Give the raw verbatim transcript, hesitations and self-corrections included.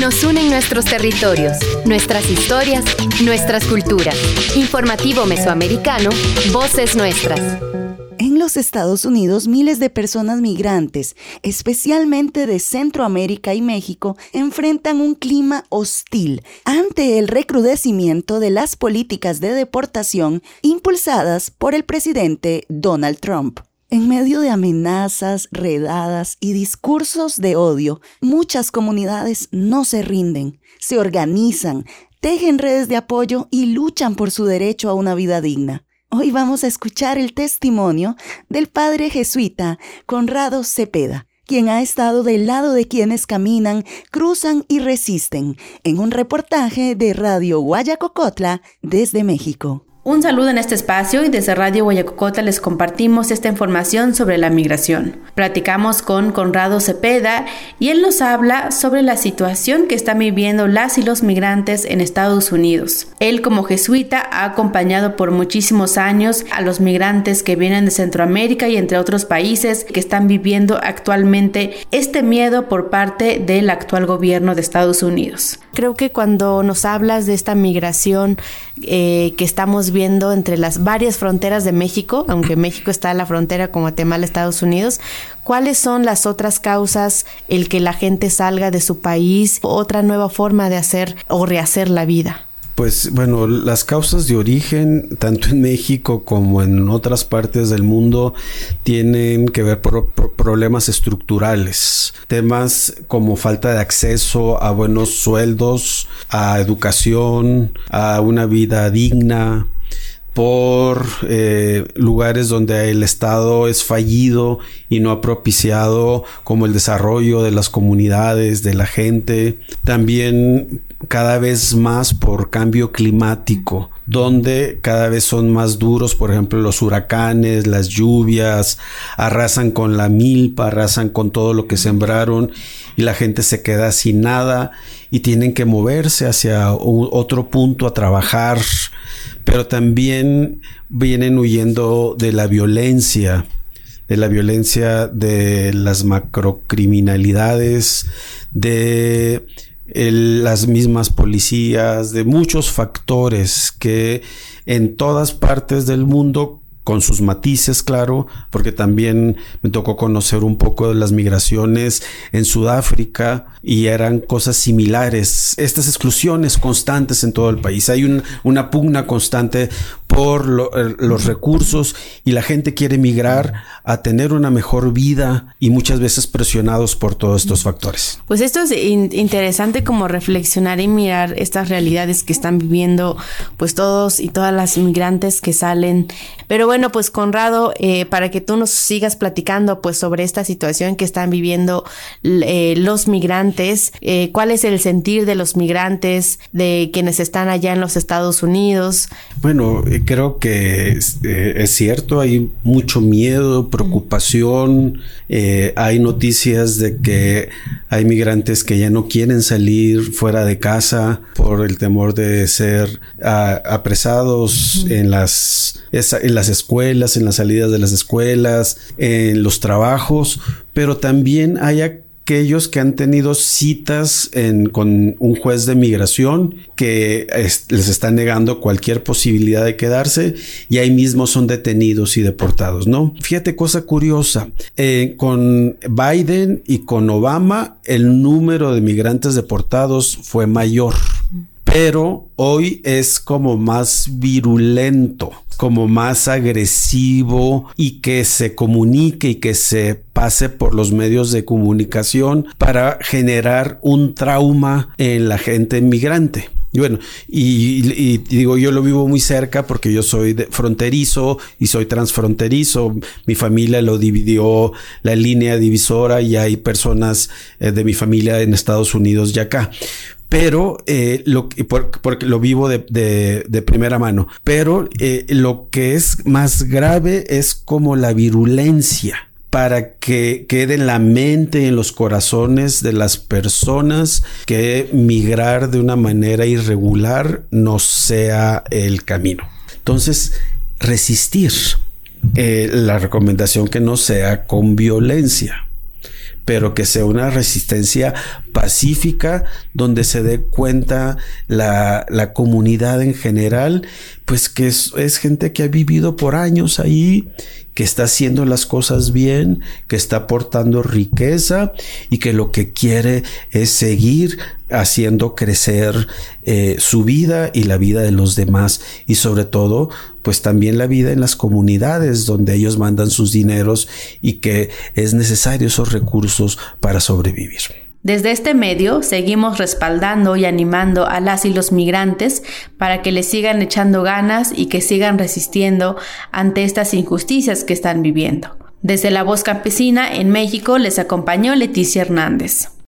Nos unen nuestros territorios, nuestras historias, nuestras culturas. Informativo Mesoamericano, Voces Nuestras. En los Estados Unidos, miles de personas migrantes, especialmente de Centroamérica y México, enfrentan un clima hostil ante el recrudecimiento de las políticas de deportación impulsadas por el presidente Donald Trump. En medio de amenazas, redadas y discursos de odio, muchas comunidades no se rinden, se organizan, tejen redes de apoyo y luchan por su derecho a una vida digna. Hoy vamos a escuchar el testimonio del padre jesuita Conrado Cepeda, quien ha estado del lado de quienes caminan, cruzan y resisten, en un reportaje de Radio Guayacocotla desde México. Un saludo en este espacio y desde Radio Guayacocotla les compartimos esta información sobre la migración. Platicamos con Conrado Cepeda y él nos habla sobre la situación que están viviendo las y los migrantes en Estados Unidos. Él como jesuita ha acompañado por muchísimos años a los migrantes que vienen de Centroamérica y entre otros países que están viviendo actualmente este miedo por parte del actual gobierno de Estados Unidos. Creo que cuando nos hablas de esta migración eh, que estamos viendo viendo entre las varias fronteras de México, aunque México está en la frontera con Guatemala, Estados Unidos, ¿cuáles son las otras causas el que la gente salga de su país? Otra nueva forma de hacer o rehacer la vida. Pues bueno, las causas de origen, tanto en México como en otras partes del mundo, tienen que ver por, por problemas estructurales. Temas como falta de acceso a buenos sueldos, a educación, a una vida digna, por eh, lugares donde el Estado es fallido y no ha propiciado como el desarrollo de las comunidades, de la gente. También cada vez más por cambio climático, donde cada vez son más duros, por ejemplo, los huracanes, las lluvias, arrasan con la milpa, arrasan con todo lo que sembraron y la gente se queda sin nada y tienen que moverse hacia otro punto a trabajar. Pero también vienen huyendo de la violencia, de la violencia de las macrocriminalidades, de el, las mismas policías, de muchos factores que en todas partes del mundo, con sus matices, claro, porque también me tocó conocer un poco de las migraciones en Sudáfrica y eran cosas similares. Estas exclusiones constantes en todo el país. Hay un, una pugna constante por lo, los recursos y la gente quiere migrar a tener una mejor vida y muchas veces presionados por todos estos factores. Pues esto es in- interesante como reflexionar y mirar estas realidades que están viviendo pues todos y todas las migrantes que salen. Pero bueno, pues Conrado, eh, para que tú nos sigas platicando pues sobre esta situación que están viviendo eh, los migrantes, eh, cuál es el sentir de los migrantes, de quienes están allá en los Estados Unidos. Bueno, eh, creo que es, eh, es cierto, hay mucho miedo, preocupación, eh, hay noticias de que hay migrantes que ya no quieren salir fuera de casa por el temor de ser uh, apresados uh-huh. en las esa, en las escuelas, en las salidas de las escuelas, en los trabajos, pero también hay aquellos que han tenido citas en, con un juez de migración que es, les está negando cualquier posibilidad de quedarse y ahí mismo son detenidos y deportados, ¿no? Fíjate, cosa curiosa, eh, con Biden y con Obama el número de migrantes deportados fue mayor, pero hoy es como más virulento, como más agresivo y que se comunique y que se pase por los medios de comunicación para generar un trauma en la gente migrante. Y bueno, y, y, y digo, yo lo vivo muy cerca porque yo soy de fronterizo y soy transfronterizo. Mi familia lo dividió la línea divisora y hay personas eh, de mi familia en Estados Unidos y acá. Pero eh, lo por, porque lo vivo de, de, de primera mano. Pero eh, lo que es más grave es como la virulencia, para que quede en la mente y en los corazones de las personas que migrar de una manera irregular no sea el camino. Entonces, resistir. Eh, la recomendación que no sea con violencia. pero que sea una resistencia pacífica, donde se dé cuenta la, la comunidad en general, pues que es, es gente que ha vivido por años ahí, que está haciendo las cosas bien, que está aportando riqueza y que lo que quiere es seguir haciendo crecer eh, su vida y la vida de los demás, y sobre todo pues también la vida en las comunidades donde ellos mandan sus dineros y que es necesario esos recursos para sobrevivir. Desde este medio seguimos respaldando y animando a las y los migrantes para que les sigan echando ganas y que sigan resistiendo ante estas injusticias que están viviendo. Desde La Voz Campesina en México les acompañó Leticia Hernández.